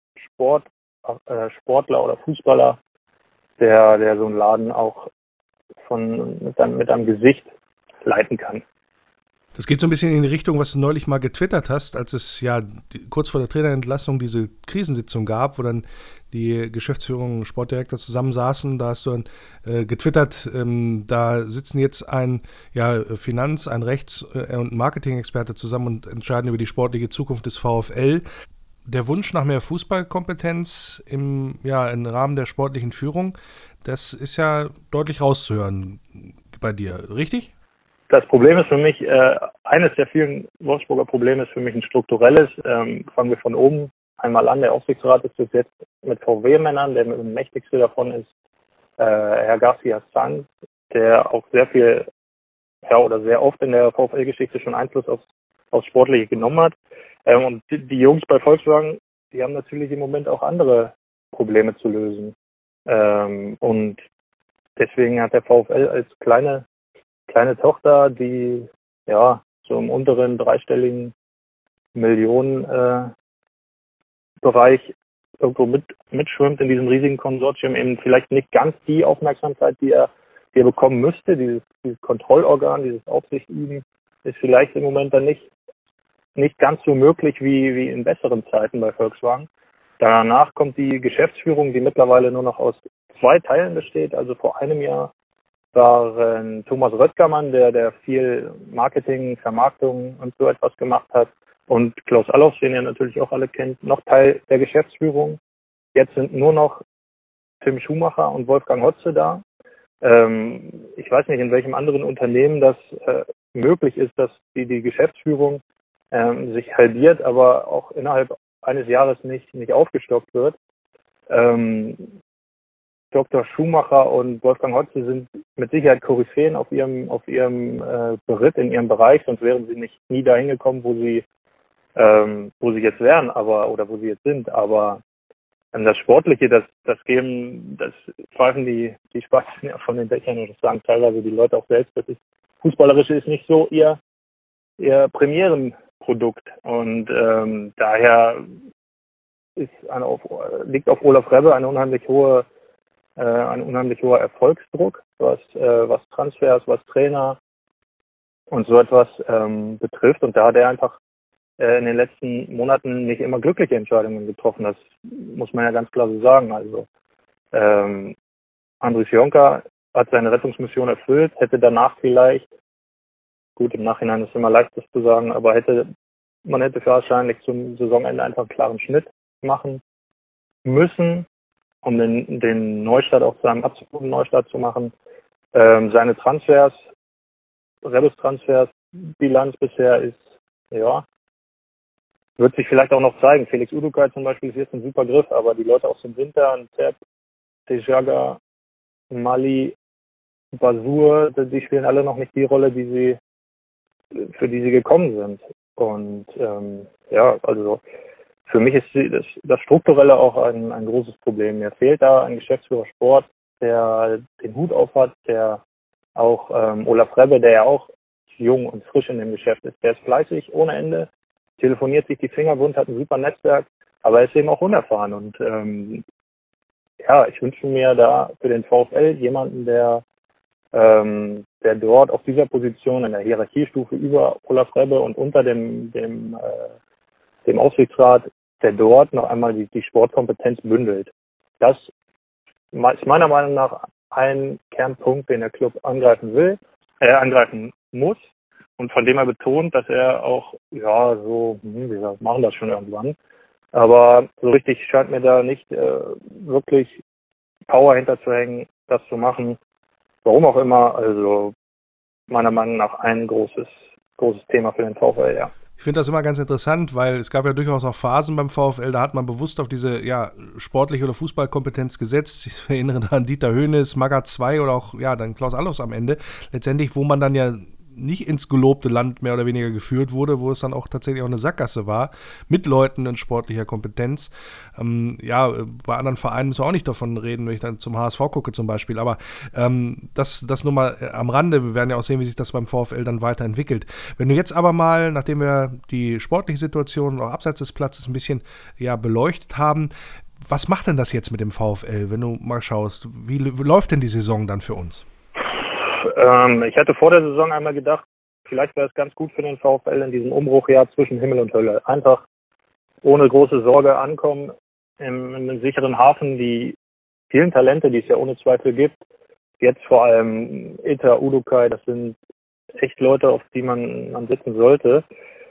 Sportler oder Fußballer, der so einen Laden auch mit einem Gesicht leiten kann. Das geht so ein bisschen in die Richtung, was du neulich mal getwittert hast, als es ja kurz vor der Trainerentlassung diese Krisensitzung gab, wo dann die Geschäftsführung und Sportdirektor zusammensaßen. Da hast du dann getwittert, da sitzen jetzt ein Finanz-, ein Rechts- und Marketing-Experte zusammen und entscheiden über die sportliche Zukunft des VfL. Der Wunsch nach mehr Fußballkompetenz im Rahmen der sportlichen Führung, das ist ja deutlich rauszuhören bei dir, richtig? Das Problem ist für mich, eines der vielen Wolfsburger Probleme ist für mich ein strukturelles. Fangen wir von oben einmal an. Der Aufsichtsrat ist bis jetzt mit VW-Männern, der mächtigste davon ist Herr Garcia Sanz, der auch sehr viel, oder sehr oft in der VfL-Geschichte schon Einfluss aufs Sportliche genommen hat. Und die Jungs bei Volkswagen, die haben natürlich im Moment auch andere Probleme zu lösen. Und deswegen hat der VfL als kleine Tochter, die so im unteren dreistelligen Millionenbereich irgendwo mitschwimmt in diesem riesigen Konsortium, eben vielleicht nicht ganz die Aufmerksamkeit, die er bekommen müsste. Dieses Kontrollorgan, dieses Aufsichtüben ist vielleicht im Moment dann nicht ganz so möglich wie in besseren Zeiten bei Volkswagen. Danach kommt die Geschäftsführung, die mittlerweile nur noch aus 2 Teilen besteht. Also vor einem Jahr war Thomas Röttgermann, der viel Marketing, Vermarktung und so etwas gemacht hat. Und Klaus Allofs, den ihr natürlich auch alle kennt, noch Teil der Geschäftsführung. Jetzt sind nur noch Tim Schumacher und Wolfgang Hotze da. Ich weiß nicht, in welchem anderen Unternehmen das möglich ist, dass die Geschäftsführung sich halbiert, aber auch innerhalb eines Jahres nicht aufgestockt wird. Dr. Schumacher und Wolfgang Hotze sind mit Sicherheit Koryphäen auf ihrem Beritt in ihrem Bereich, sonst wären sie nie dahin gekommen, wo sie jetzt wären, oder wo sie jetzt sind. Aber das Sportliche, das pfeifen die Spatzen ja von den Dächern, und das sagen teilweise die Leute auch selbst. Fußballerische ist nicht so ihr Premierenprodukt, und daher liegt auf Olaf Rebbe ein unheimlich hoher Erfolgsdruck, was Transfers, was Trainer und so etwas betrifft. Und da hat er einfach in den letzten Monaten nicht immer glückliche Entscheidungen getroffen. Das muss man ja ganz klar so sagen. Also Andries Jonker hat seine Rettungsmission erfüllt, hätte danach vielleicht, gut, im Nachhinein ist immer leicht, das zu sagen, aber man hätte wahrscheinlich zum Saisonende einfach einen klaren Schnitt machen müssen, um den Neustart auch zu einem absoluten Neustart zu machen. Seine Rebus-Transfers, Bilanz bisher ist, ja, wird sich vielleicht auch noch zeigen. Felix Udukai zum Beispiel ist jetzt ein super Griff, aber die Leute aus dem Winter, Sepp, Tejaga, Mali, Basur, die spielen alle noch nicht die Rolle, für die sie gekommen sind. Und also für mich ist das Strukturelle auch ein großes Problem. Mir fehlt da ein Geschäftsführer Sport, der den Hut auf hat, der auch Olaf Rebbe, der ja auch jung und frisch in dem Geschäft ist, der ist fleißig ohne Ende, telefoniert sich die Finger wund, hat ein super Netzwerk, aber er ist eben auch unerfahren. Und ich wünsche mir da für den VfL jemanden, der dort auf dieser Position in der Hierarchiestufe über Olaf Rebbe und unter dem Aufsichtsrat, der dort noch einmal die Sportkompetenz bündelt. Das ist meiner Meinung nach ein Kernpunkt, den der Club angreifen muss und von dem er betont, dass er auch, wir machen das schon irgendwann, aber so richtig scheint mir da nicht wirklich Power hinterzuhängen, das zu machen. Warum auch immer, also meiner Meinung nach ein großes Thema für den VfL, ja. Ich finde das immer ganz interessant, weil es gab ja durchaus auch Phasen beim VfL, da hat man bewusst auf diese sportliche oder Fußballkompetenz gesetzt. Ich erinnere da an Dieter Hoeneß, Magath 2 oder auch dann Klaus Allofs am Ende. Letztendlich, wo man dann ja nicht ins gelobte Land mehr oder weniger geführt wurde, wo es dann auch tatsächlich auch eine Sackgasse war, mit Leuten in sportlicher Kompetenz. Bei anderen Vereinen müssen wir auch nicht davon reden, wenn ich dann zum HSV gucke zum Beispiel, aber das nur mal am Rande. Wir werden ja auch sehen, wie sich das beim VfL dann weiterentwickelt. Wenn du jetzt aber mal, nachdem wir die sportliche Situation auch abseits des Platzes ein bisschen beleuchtet haben, was macht denn das jetzt mit dem VfL, wenn du mal schaust, wie läuft denn die Saison dann für uns? Ich hatte vor der Saison einmal gedacht, vielleicht wäre es ganz gut für den VfL in diesem Umbruchjahr zwischen Himmel und Hölle. Einfach ohne große Sorge ankommen, in einem sicheren Hafen, die vielen Talente, die es ja ohne Zweifel gibt, jetzt vor allem Eta, Udukai, das sind echt Leute, auf die man setzen sollte,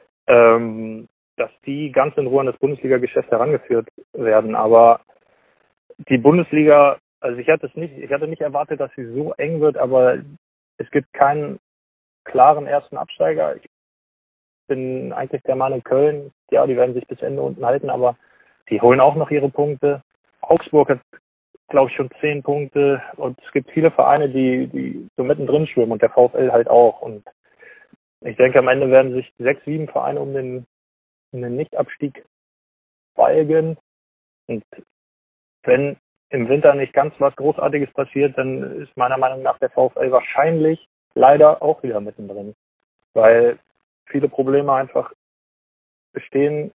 dass die ganz in Ruhe an das Bundesliga-Geschäft herangeführt werden. Aber die Bundesliga, also ich hatte nicht erwartet, dass sie so eng wird, aber es gibt keinen klaren ersten Absteiger. Ich bin eigentlich der Meinung, Köln, die werden sich bis Ende unten halten, aber die holen auch noch ihre Punkte. Augsburg hat, glaube ich, schon 10 Punkte und es gibt viele Vereine, die so mittendrin schwimmen und der VfL halt auch. Und ich denke, am Ende werden sich 6, 7 Vereine um den Nichtabstieg balgen. Und wenn im Winter nicht ganz was Großartiges passiert, dann ist meiner Meinung nach der VfL wahrscheinlich leider auch wieder mittendrin, weil viele Probleme einfach bestehen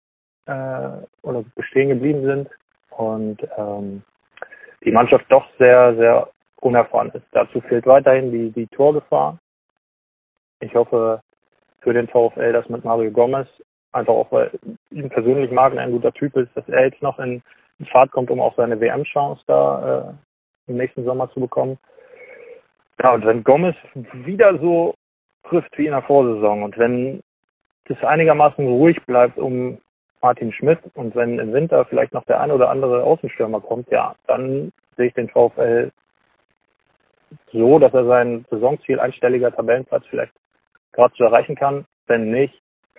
geblieben sind und die Mannschaft doch sehr, sehr unerfahren ist. Dazu fehlt weiterhin die Torgefahr. Ich hoffe für den VfL, dass mit Mario Gomez, einfach auch weil ich ihn persönlich mag und ein guter Typ ist, dass er jetzt noch in Fahrt kommt, um auch seine WM-Chance da im nächsten Sommer zu bekommen. Ja, und wenn Gomez wieder so trifft wie in der Vorsaison und wenn es einigermaßen ruhig bleibt um Martin Schmidt und wenn im Winter vielleicht noch der eine oder andere Außenstürmer kommt, dann sehe ich den VfL so, dass er sein Saisonziel einstelliger Tabellenplatz vielleicht gerade zu erreichen kann. Wenn nicht,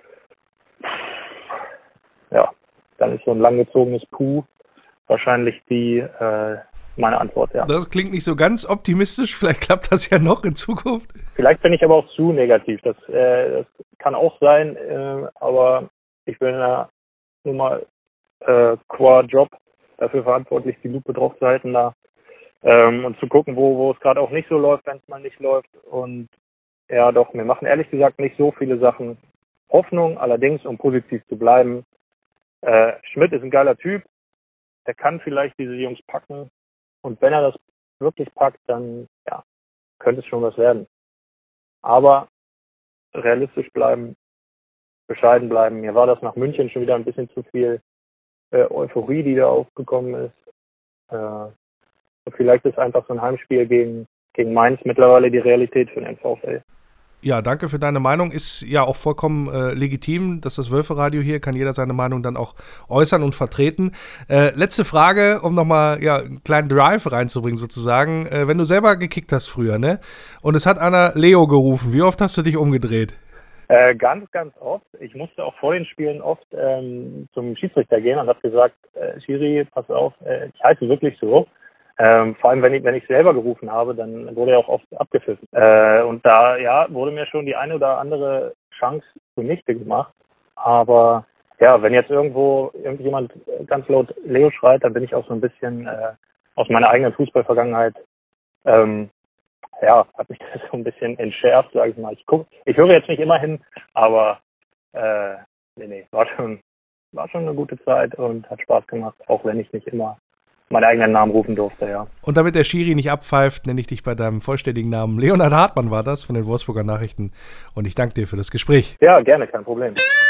dann ist so ein langgezogenes Puh wahrscheinlich meine Antwort, ja. Das klingt nicht so ganz optimistisch, vielleicht klappt das ja noch in Zukunft. Vielleicht bin ich aber auch zu negativ, das kann auch sein, aber ich bin ja nun mal qua Job dafür verantwortlich, die Lupe drauf zu halten da und zu gucken, wo es gerade auch nicht so läuft, wenn es mal nicht läuft. Und ja doch, mir machen ehrlich gesagt nicht so viele Sachen Hoffnung, allerdings, um positiv zu bleiben, Schmidt ist ein geiler Typ, der kann vielleicht diese Jungs packen und wenn er das wirklich packt, dann könnte es schon was werden. Aber realistisch bleiben, bescheiden bleiben. Mir war das nach München schon wieder ein bisschen zu viel Euphorie, die da aufgekommen ist. Vielleicht ist einfach so ein Heimspiel gegen gegen Mainz mittlerweile die Realität für den VfL. Ja, danke für deine Meinung. Ist ja auch vollkommen legitim. Das ist das Wölfe-Radio hier, kann jeder seine Meinung dann auch äußern und vertreten. Letzte Frage, um nochmal einen kleinen Drive reinzubringen sozusagen. Wenn du selber gekickt hast früher, ne? Und es hat einer Leo gerufen. Wie oft hast du dich umgedreht? Ganz, ganz oft. Ich musste auch vor den Spielen oft zum Schiedsrichter gehen und habe gesagt, Schiri, pass auf, ich heiße wirklich so. Vor allem, wenn ich selber gerufen habe, dann wurde ja auch oft abgepfiffen. Und da wurde mir schon die eine oder andere Chance zunichte gemacht. Aber ja, wenn jetzt irgendjemand ganz laut Leo schreit, dann bin ich auch so ein bisschen aus meiner eigenen Fußballvergangenheit, hat mich das so ein bisschen entschärft, sage ich mal. Ich höre jetzt nicht immer hin, aber war schon eine gute Zeit und hat Spaß gemacht, auch wenn ich nicht immer meinen eigenen Namen rufen durfte, ja. Und damit der Schiri nicht abpfeift, nenne ich dich bei deinem vollständigen Namen. Leonhard Hartmann war das von den Wolfsburger Nachrichten. Und ich danke dir für das Gespräch. Ja, gerne, kein Problem.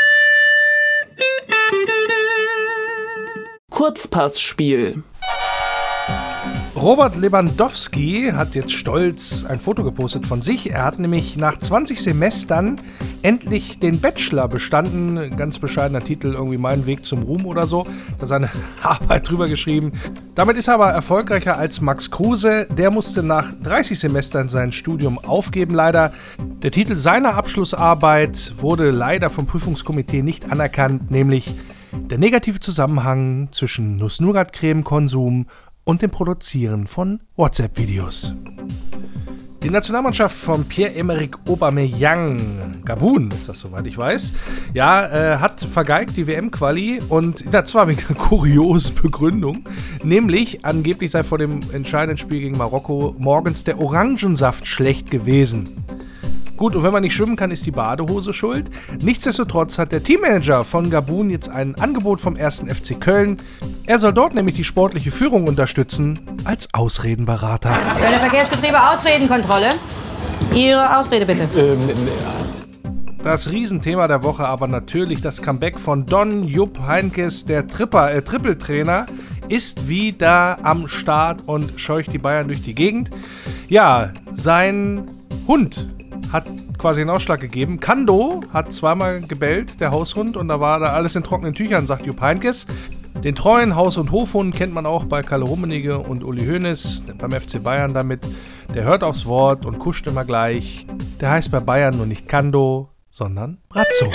Kurzpassspiel. Robert Lewandowski hat jetzt stolz ein Foto gepostet von sich. Er hat nämlich nach 20 Semestern endlich den Bachelor bestanden. Ganz bescheidener Titel, irgendwie Mein Weg zum Ruhm oder so. Da ist seine Arbeit drüber geschrieben. Damit ist er aber erfolgreicher als Max Kruse. Der musste nach 30 Semestern sein Studium aufgeben, leider. Der Titel seiner Abschlussarbeit wurde leider vom Prüfungskomitee nicht anerkannt, nämlich der negative Zusammenhang zwischen Nuss-Nougat-Creme-Konsum und dem Produzieren von WhatsApp-Videos. Die Nationalmannschaft von Pierre-Emerick Aubameyang, Gabun ist das, soweit ich weiß, hat vergeigt die WM-Quali und das war wegen einer kuriosen Begründung, nämlich angeblich sei vor dem entscheidenden Spiel gegen Marokko morgens der Orangensaft schlecht gewesen. Gut, und wenn man nicht schwimmen kann, ist die Badehose schuld. Nichtsdestotrotz hat der Teammanager von Gabun jetzt ein Angebot vom 1. FC Köln. Er soll dort nämlich die sportliche Führung unterstützen als Ausredenberater. Kölner Verkehrsbetriebe, Ausredenkontrolle. Ihre Ausrede bitte. Das Riesenthema der Woche aber natürlich das Comeback von Don Jupp Heynckes, der Trippeltrainer, ist wieder am Start und scheucht die Bayern durch die Gegend. Ja, sein Hund hat quasi einen Ausschlag gegeben. Kando hat zweimal gebellt, der Haushund, und da war da alles in trockenen Tüchern, sagt Jupp Heynckes. Den treuen Haus- und Hofhund kennt man auch bei Kalle Rummenigge und Uli Hoeneß beim FC Bayern damit. Der hört aufs Wort und kuscht immer gleich. Der heißt bei Bayern nur nicht Kando, sondern Brazzo.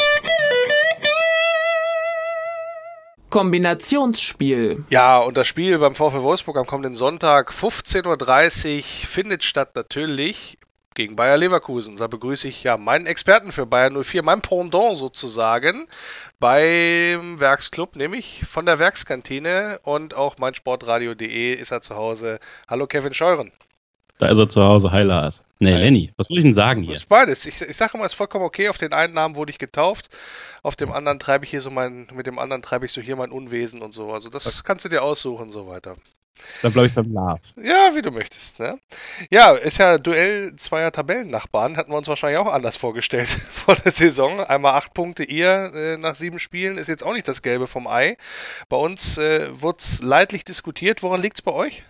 Kombinationsspiel. Ja, und das Spiel beim VfL Wolfsburg am kommenden Sonntag 15:30 Uhr findet statt natürlich gegen Bayer Leverkusen. Da begrüße ich meinen Experten für Bayern 04, mein Pendant sozusagen, beim Werksclub, nämlich von der Werkskantine, und auch meinsportradio.de ist er zu Hause. Hallo Kevin Scheuren. Da ist er zu Hause, hi Lars. Nee, Lenny, was soll ich denn sagen hier? Das ist beides. Ich sage immer, es ist vollkommen okay. Auf den einen Namen wurde ich getauft, auf dem anderen treibe ich hier mit dem anderen treibe ich so hier mein Unwesen und so. Also das kannst du dir aussuchen und so weiter. Dann bleibe ich beim Lars. Ja, wie du möchtest, ne? Ja, ist ja Duell zweier Tabellennachbarn, hatten wir uns wahrscheinlich auch anders vorgestellt vor der Saison. Einmal 8 Punkte ihr nach 7 Spielen, ist jetzt auch nicht das Gelbe vom Ei. Bei uns wurde es leidlich diskutiert. Woran liegt es bei euch?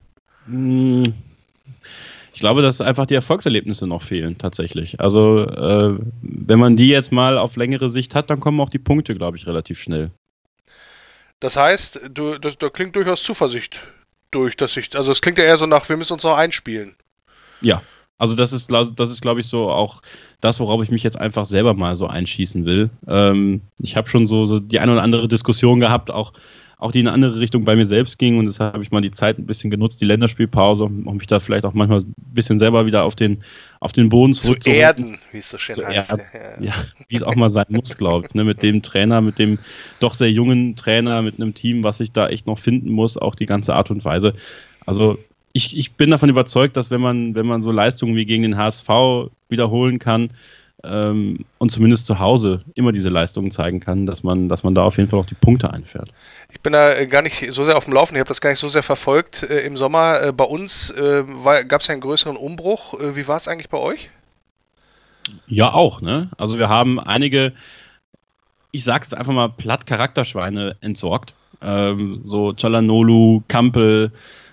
Ich glaube, dass einfach die Erfolgserlebnisse noch fehlen, tatsächlich. Also, wenn man die jetzt mal auf längere Sicht hat, dann kommen auch die Punkte, glaube ich, relativ schnell. Das heißt, da klingt durchaus Zuversicht durch, also es klingt ja eher so nach, wir müssen uns noch einspielen. Ja, also das ist glaube ich, so auch das, worauf ich mich jetzt einfach selber mal so einschießen will. Ich habe schon so die eine oder andere Diskussion gehabt, auch die in eine andere Richtung bei mir selbst ging, und deshalb habe ich mal die Zeit ein bisschen genutzt, die Länderspielpause, um mich da vielleicht auch manchmal ein bisschen selber wieder auf den Boden zurückzuholen. Zu erden, wie es so schön heißt. Ja, wie es auch mal sein muss, glaube ich. Ne? Mit dem Trainer, mit dem doch sehr jungen Trainer, mit einem Team, was sich da echt noch finden muss, auch die ganze Art und Weise. Also ich bin davon überzeugt, dass wenn man so Leistungen wie gegen den HSV wiederholen kann, und zumindest zu Hause immer diese Leistungen zeigen kann, dass man da auf jeden Fall auch die Punkte einfährt. Ich bin da gar nicht so sehr auf dem Laufen, ich habe das gar nicht so sehr verfolgt im Sommer. Bei uns gab es ja einen größeren Umbruch. Wie war es eigentlich bei euch? Ja, auch, ne? Also wir haben einige, ich sag's einfach mal platt, Charakterschweine entsorgt. So Çalhanoğlu, Kampel,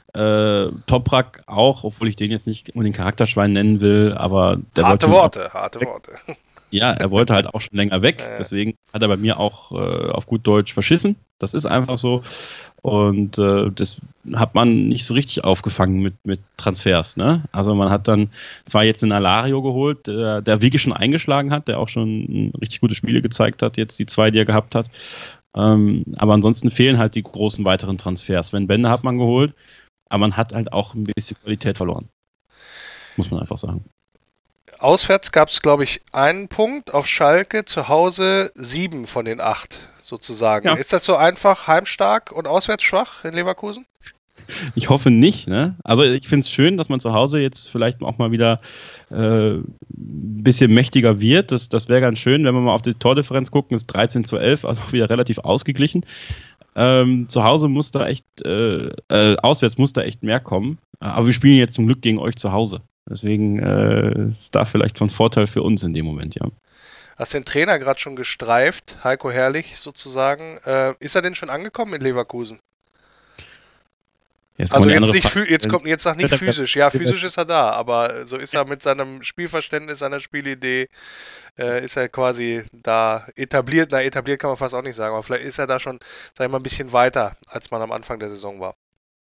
Toprak auch, obwohl ich den jetzt nicht unbedingt Charakterschwein nennen will, aber der harte Worte. Ja, er wollte halt auch schon länger weg, deswegen hat er bei mir auch auf gut Deutsch verschissen. Das ist einfach so. Und das hat man nicht so richtig aufgefangen mit Transfers. Ne? Also man hat dann zwar jetzt einen Alario geholt, der wirklich schon eingeschlagen hat, der auch schon richtig gute Spiele gezeigt hat, jetzt die 2, die er gehabt hat. Aber ansonsten fehlen halt die großen weiteren Transfers. Sven Bender hat man geholt, aber man hat halt auch ein bisschen Qualität verloren. Muss man einfach sagen. Auswärts gab es, glaube ich, einen Punkt auf Schalke, zu Hause 7 von den 8 sozusagen. Ja. Ist das so einfach heimstark und auswärts schwach in Leverkusen? Ich hoffe nicht. Ne? Also ich finde es schön, dass man zu Hause jetzt vielleicht auch mal wieder ein bisschen mächtiger wird. Das wäre ganz schön, wenn wir mal auf die Tordifferenz gucken, ist 13:11, also auch wieder relativ ausgeglichen. Zu Hause muss da echt, auswärts muss da echt mehr kommen. Aber wir spielen jetzt zum Glück gegen euch zu Hause. Deswegen ist da vielleicht von Vorteil für uns in dem Moment, ja. Hast den Trainer gerade schon gestreift, Heiko Herrlich sozusagen. Ist er denn schon angekommen in Leverkusen? Jetzt also jetzt sag nicht physisch. Ja, physisch ist er da, aber so ist er mit seinem Spielverständnis, seiner Spielidee, ist er quasi da etabliert. Na, etabliert kann man fast auch nicht sagen, aber vielleicht ist er da schon, sag ich mal, ein bisschen weiter, als man am Anfang der Saison war.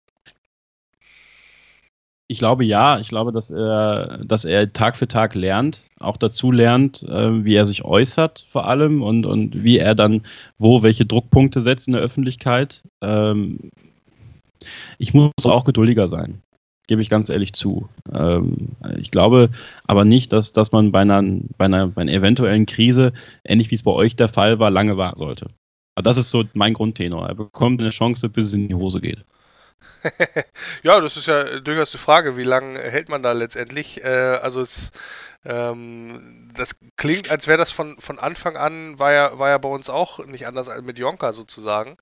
Ich glaube ja, dass er Tag für Tag lernt, auch dazu lernt, wie er sich äußert vor allem und wie er dann welche Druckpunkte setzt in der Öffentlichkeit. Ich muss auch geduldiger sein, gebe ich ganz ehrlich zu. Ich glaube aber nicht, dass man bei einer eventuellen Krise, ähnlich wie es bei euch der Fall war, lange warten sollte. Aber das ist so mein Grundtenor. Er bekommt eine Chance, bis es in die Hose geht. Ja, das ist ja durchaus die Frage, wie lange hält man da letztendlich? Das klingt, als wäre das von Anfang an, war ja bei uns auch nicht anders als mit Jonker sozusagen,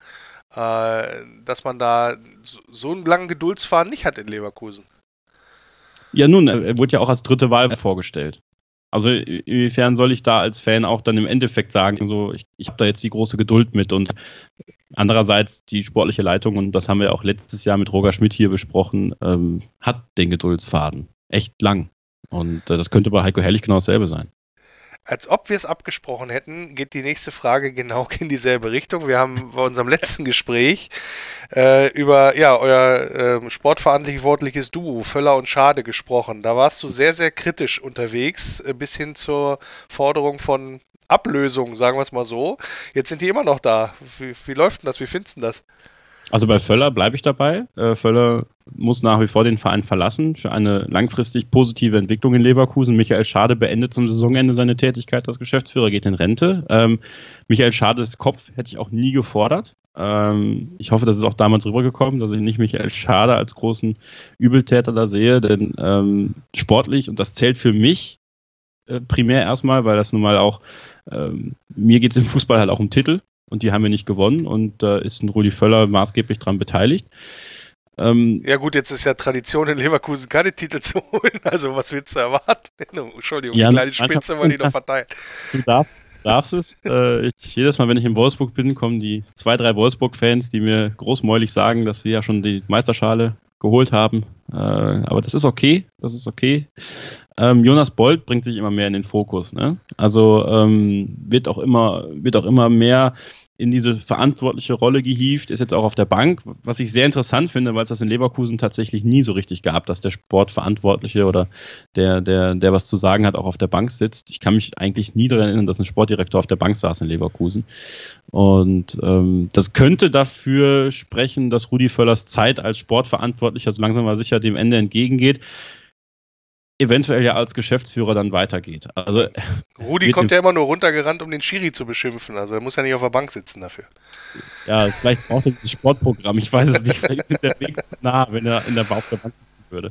dass man da so einen langen Geduldsfaden nicht hat in Leverkusen. Ja nun, er wurde ja auch als dritte Wahl vorgestellt. Also inwiefern soll ich da als Fan auch dann im Endeffekt sagen, so, ich habe da jetzt die große Geduld mit und andererseits die sportliche Leitung, und das haben wir auch letztes Jahr mit Roger Schmidt hier besprochen, hat den Geduldsfaden echt lang. Und das könnte bei Heiko Herrlich genau dasselbe sein. Als ob wir es abgesprochen hätten, geht die nächste Frage genau in dieselbe Richtung. Wir haben bei unserem letzten Gespräch über euer sportverantwortliches Duo, Völler und Schade, gesprochen. Da warst du sehr, sehr kritisch unterwegs, bis hin zur Forderung von Ablösung, sagen wir es mal so. Jetzt sind die immer noch da. Wie läuft denn das? Wie findest du das? Also bei Völler bleibe ich dabei. Völler muss nach wie vor den Verein verlassen für eine langfristig positive Entwicklung in Leverkusen. Michael Schade beendet zum Saisonende seine Tätigkeit als Geschäftsführer, geht in Rente. Michael Schades Kopf hätte ich auch nie gefordert. Ich hoffe, das ist auch damals rübergekommen, dass ich nicht Michael Schade als großen Übeltäter da sehe, denn sportlich, und das zählt für mich primär erstmal, weil das nun mal auch, mir geht es im Fußball halt auch um Titel. Und die haben wir nicht gewonnen, und da ist ein Rudi Völler maßgeblich dran beteiligt. Ja gut, jetzt ist ja Tradition in Leverkusen, keine Titel zu holen, also was willst du erwarten? Entschuldigung, ja, die kleine Spitze wollen die noch verteilen. Du darfst es. Jedes Mal, wenn ich in Wolfsburg bin, kommen die 2-3 Wolfsburg-Fans, die mir großmäulig sagen, dass wir ja schon die Meisterschale geholt haben. Aber das ist okay, Jonas Bold bringt sich immer mehr in den Fokus. Ne? Also wird auch immer mehr in diese verantwortliche Rolle gehievt, ist jetzt auch auf der Bank, was ich sehr interessant finde, weil es das in Leverkusen tatsächlich nie so richtig gab, dass der Sportverantwortliche oder der was zu sagen hat, auch auf der Bank sitzt. Ich kann mich eigentlich nie daran erinnern, dass ein Sportdirektor auf der Bank saß in Leverkusen. Und das könnte dafür sprechen, dass Rudi Völlers Zeit als Sportverantwortlicher so langsam aber sicher dem Ende entgegengeht. Eventuell ja als Geschäftsführer dann weitergeht. Also, Rudi kommt ja immer nur runtergerannt, um den Schiri zu beschimpfen. Also er muss ja nicht auf der Bank sitzen dafür. Ja, vielleicht braucht er dieses Sportprogramm. Ich weiß es nicht. Vielleicht ist der Weg zu nah, wenn er auf der Bank sitzen würde.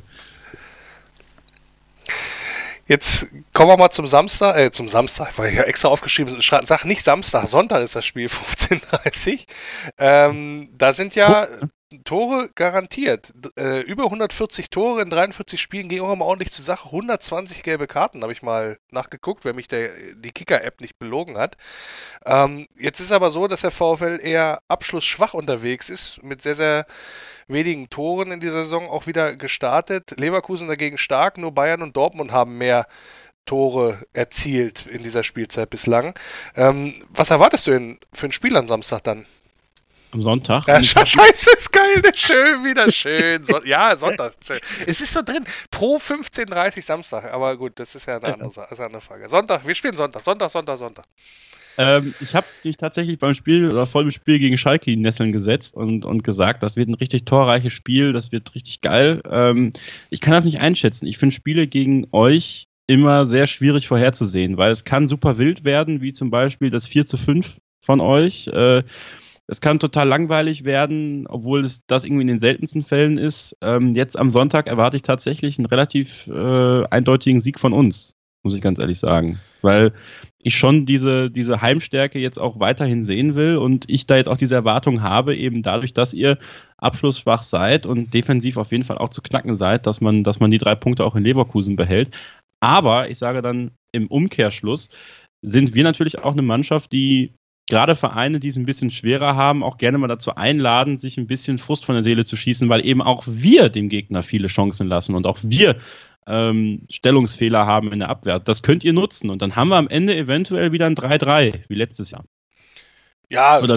Jetzt kommen wir mal zum Samstag, war ja extra aufgeschrieben, sag nicht Samstag, Sonntag ist das Spiel, 15:30. Da sind ja Tore garantiert. Über 140 Tore in 43 Spielen, ging auch immer ordentlich zur Sache. 120 gelbe Karten, habe ich mal nachgeguckt, wenn mich die Kicker-App nicht belogen hat. Jetzt ist aber so, dass der VfL eher abschlussschwach unterwegs ist, mit sehr, sehr wenigen Toren in dieser Saison auch wieder gestartet. Leverkusen dagegen stark, nur Bayern und Dortmund haben mehr Tore erzielt in dieser Spielzeit bislang. Was erwartest du denn für ein Spiel am Samstag dann? Am Sonntag? Ja, scheiße, ist geil, das ist schön, wieder schön. Sonntag, schön. Es ist so drin, pro 15:30 Samstag, aber gut, das ist ja eine andere Frage. Sonntag, wir spielen Sonntag. Ich habe dich tatsächlich beim Spiel oder vor dem Spiel gegen Schalke in Nesseln gesetzt und gesagt, das wird ein richtig torreiches Spiel, das wird richtig geil. Ich kann das nicht einschätzen. Ich finde Spiele gegen euch immer sehr schwierig vorherzusehen, weil es kann super wild werden, wie zum Beispiel das 4:5 von euch. Es kann total langweilig werden, obwohl es das irgendwie in den seltensten Fällen ist. Jetzt am Sonntag erwarte ich tatsächlich einen relativ eindeutigen Sieg von uns, muss ich ganz ehrlich sagen. Weil ich schon diese Heimstärke jetzt auch weiterhin sehen will und ich da jetzt auch diese Erwartung habe, eben dadurch, dass ihr abschlussschwach seid und defensiv auf jeden Fall auch zu knacken seid, dass man die 3 Punkte auch in Leverkusen behält. Aber ich sage dann im Umkehrschluss, sind wir natürlich auch eine Mannschaft, die gerade Vereine, die es ein bisschen schwerer haben, auch gerne mal dazu einladen, sich ein bisschen Frust von der Seele zu schießen, weil eben auch wir dem Gegner viele Chancen lassen und auch wir Stellungsfehler haben in der Abwehr. Das könnt ihr nutzen und dann haben wir am Ende eventuell wieder ein 3-3, wie letztes Jahr. Ja, oder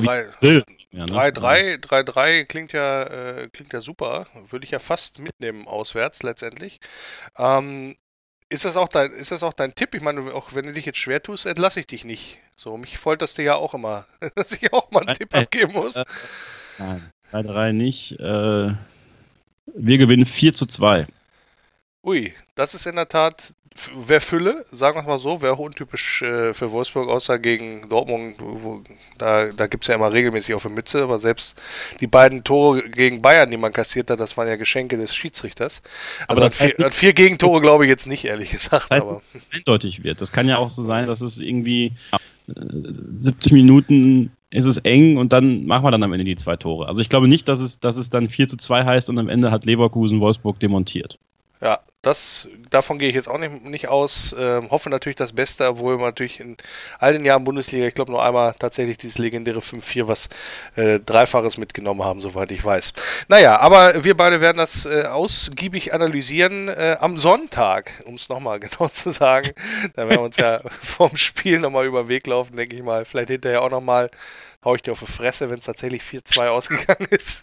3-3 klingt ja super. Würde ich ja fast mitnehmen auswärts letztendlich. Ist das auch dein Tipp? Ich meine, auch wenn du dich jetzt schwer tust, entlasse ich dich nicht. So, mich folterst du ja auch immer, dass ich auch mal einen Tipp abgeben muss. Nein, 3-3 nicht. Wir gewinnen 4:2. Ui, das ist in der Tat, wäre Fülle, sagen wir es mal so, wäre auch untypisch für Wolfsburg, außer gegen Dortmund, da gibt es ja immer regelmäßig auf der Mütze, aber selbst die beiden Tore gegen Bayern, die man kassiert hat, das waren ja Geschenke des Schiedsrichters. Also aber an 4 Gegentore glaube ich jetzt nicht, ehrlich gesagt. Das heißt, aber dass es eindeutig wird. Das kann ja auch so sein, dass es irgendwie 70 Minuten ist es eng und dann machen wir dann am Ende die 2 Tore. Also ich glaube nicht, dass es dann 4:2 heißt und am Ende hat Leverkusen Wolfsburg demontiert. Ja, davon gehe ich jetzt auch nicht aus. Hoffe natürlich das Beste, obwohl man natürlich in all den Jahren Bundesliga, ich glaube nur einmal tatsächlich dieses legendäre 5-4, was Dreifaches mitgenommen haben, soweit ich weiß. Naja, aber wir beide werden das ausgiebig analysieren am Sonntag, um es nochmal genau zu sagen. Da werden wir uns ja vorm Spiel nochmal über den Weg laufen, denke ich mal. Vielleicht hinterher auch nochmal. Hau ich dir auf die Fresse, wenn es tatsächlich 4:2 ausgegangen ist.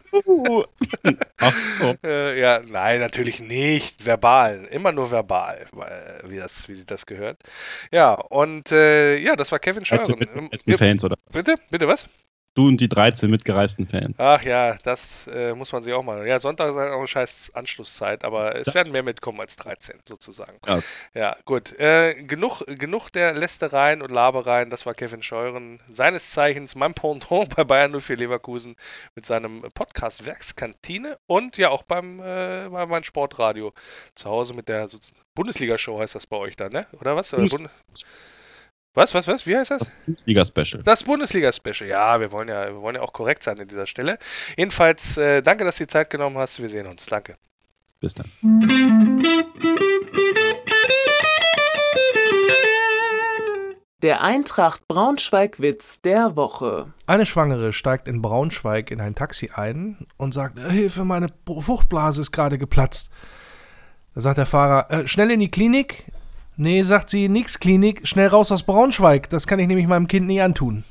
Ach so. Ja, nein, natürlich nicht. Verbal. Immer nur verbal, wie sich das gehört. Ja, und das war Kevin Scheuren. Mitgereisten Fans, oder? Bitte was? Du und die 13 mitgereisten Fans. Ach ja, das muss man sich auch mal. Ja, Sonntag ist auch eine scheiß Anschlusszeit, aber es werden mehr mitkommen als 13, sozusagen. Ja, ja gut. Genug der Lästereien und Labereien. Das war Kevin Scheuren, seines Zeichens mein Pendant bei Bayern 04 Leverkusen mit seinem Podcast Werkskantine und ja auch bei meinem Sportradio zu Hause mit der Bundesliga-Show heißt das bei euch dann, ne? Oder was? Was? Wie heißt das? Das Bundesliga-Special. Das Bundesliga-Special. Ja, wir wollen ja auch korrekt sein an dieser Stelle. Jedenfalls, danke, dass du die Zeit genommen hast. Wir sehen uns. Danke. Bis dann. Der Eintracht Braunschweig-Witz der Woche. Eine Schwangere steigt in Braunschweig in ein Taxi ein und sagt, Hilfe, meine Fruchtblase ist gerade geplatzt. Da sagt der Fahrer, schnell in die Klinik. Nee, sagt sie, nix Klinik, schnell raus aus Braunschweig. Das kann ich nämlich meinem Kind nie antun.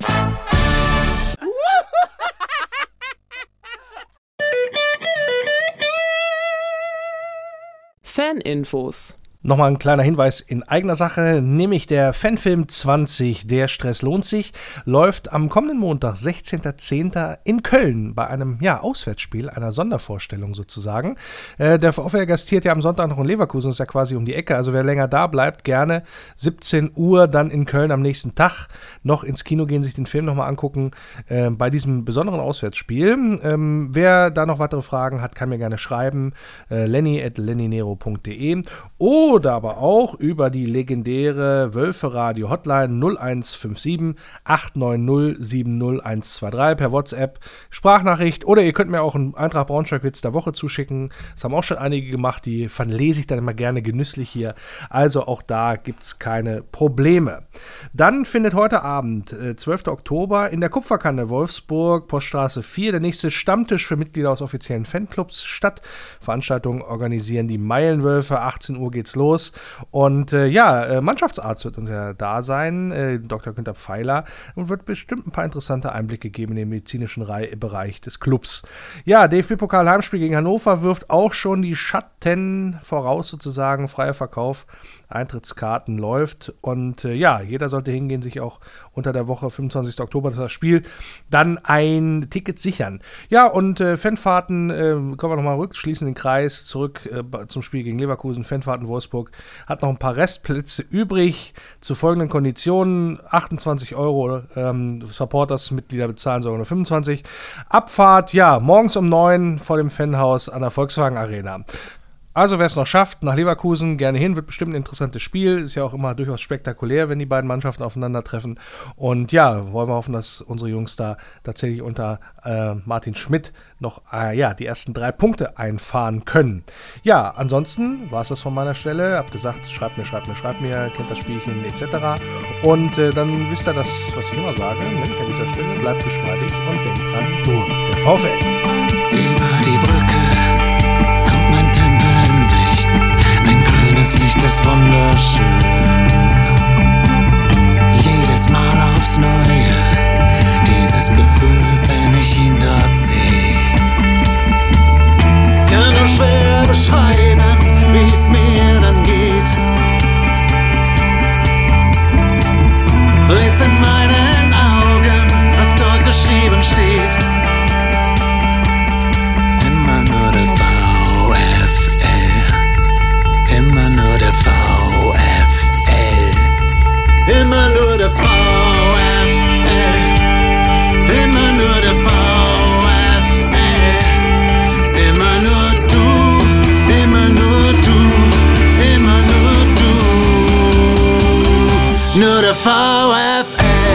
Faninfos. Nochmal ein kleiner Hinweis in eigener Sache, nämlich der Fanfilm 20, Der Stress lohnt sich, läuft am kommenden Montag, 16.10. in Köln bei einem Auswärtsspiel, einer Sondervorstellung sozusagen. Der VfL gastiert ja am Sonntag noch in Leverkusen, ist ja quasi um die Ecke, also wer länger da bleibt, gerne 17 Uhr dann in Köln am nächsten Tag noch ins Kino gehen, sich den Film nochmal angucken bei diesem besonderen Auswärtsspiel. Wer da noch weitere Fragen hat, kann mir gerne schreiben, lenny@lennynero.de. oder aber auch über die legendäre Wölfe-Radio Hotline 0157 890 70123 per WhatsApp, Sprachnachricht, oder ihr könnt mir auch einen Eintracht Braunschweig-Witz der Woche zuschicken. Das haben auch schon einige gemacht, die verlese ich dann immer gerne genüsslich hier. Also auch da gibt es keine Probleme. Dann findet heute Abend, 12. Oktober, in der Kupferkanne Wolfsburg, Poststraße 4, der nächste Stammtisch für Mitglieder aus offiziellen Fanclubs statt. Veranstaltungen organisieren die Meilenwölfe, 18 Uhr geht's los. Und Mannschaftsarzt wird da sein, Dr. Günther Pfeiler, und wird bestimmt ein paar interessante Einblicke geben in den medizinischen Bereich des Clubs. Ja, DFB-Pokal-Heimspiel gegen Hannover wirft auch schon die Schatten voraus, sozusagen, freier Verkauf. Eintrittskarten läuft und jeder sollte hingehen, sich auch unter der Woche, 25. Oktober, das Spiel, dann ein Ticket sichern. Ja, und Fanfahrten, kommen wir nochmal rück, schließen den Kreis, zurück zum Spiel gegen Leverkusen, Fanfahrten Wolfsburg, hat noch ein paar Restplätze übrig, zu folgenden Konditionen: 28 €, Supporters, Mitglieder bezahlen sogar nur 25. Abfahrt, morgens um 9 vor dem Fanhaus an der Volkswagen Arena. Also wer es noch schafft, nach Leverkusen gerne hin, wird bestimmt ein interessantes Spiel. Ist ja auch immer durchaus spektakulär, wenn die beiden Mannschaften aufeinandertreffen. Und wollen wir hoffen, dass unsere Jungs da tatsächlich unter Martin Schmidt noch die ersten 3 Punkte einfahren können. Ja, ansonsten war es das von meiner Stelle. Hab gesagt, schreibt mir, kennt das Spielchen etc. Und dann wisst ihr das, was ich immer sage, an dieser Stelle, bleibt geschmeidig und denkt dran, nur der VfL. Über die Brücke kommt mein Tempel in Sicht. Ein grünes Licht ist wunderschön. Jedes Mal aufs Neue, dieses Gefühl, wenn ich ihn dort sehe. Kann nur schwer beschreiben, wie es mir dann geht. Lies in meinen Augen, was dort geschrieben steht. Immer nur der VfL, immer nur der VfL, immer nur der VfL, immer nur der VfL, immer nur du, immer nur du, immer nur du, nur der VfL.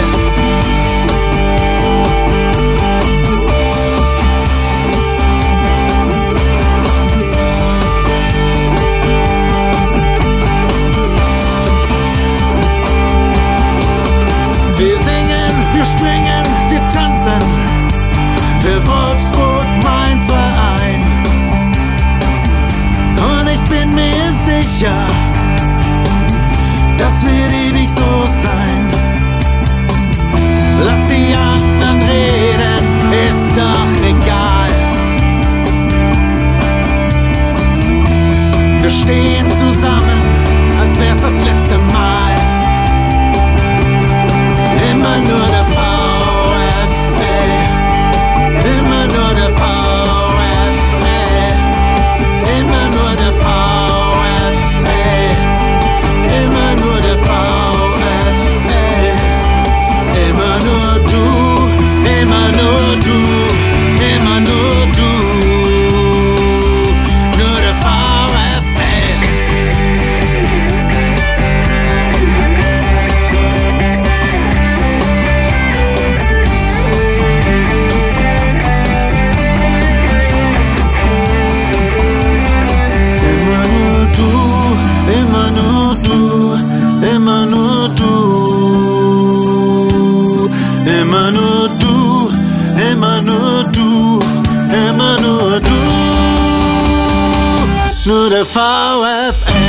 Wir singen, wir springen, wir tanzen, für Wolfsburg mein Verein. Und ich bin mir sicher, das wird ewig so sein. Lass die anderen reden, ist doch egal. Wir stehen zusammen, als wär's das letzte Mal. Immer nur der VfL, immer nur der VfL, immer nur der VfL, immer nur der VfL, immer nur du, immer nur du, immer nur du, nur der VfL. Immer nur du, immer nur du, immer nur du, immer nur du, nur der VfL.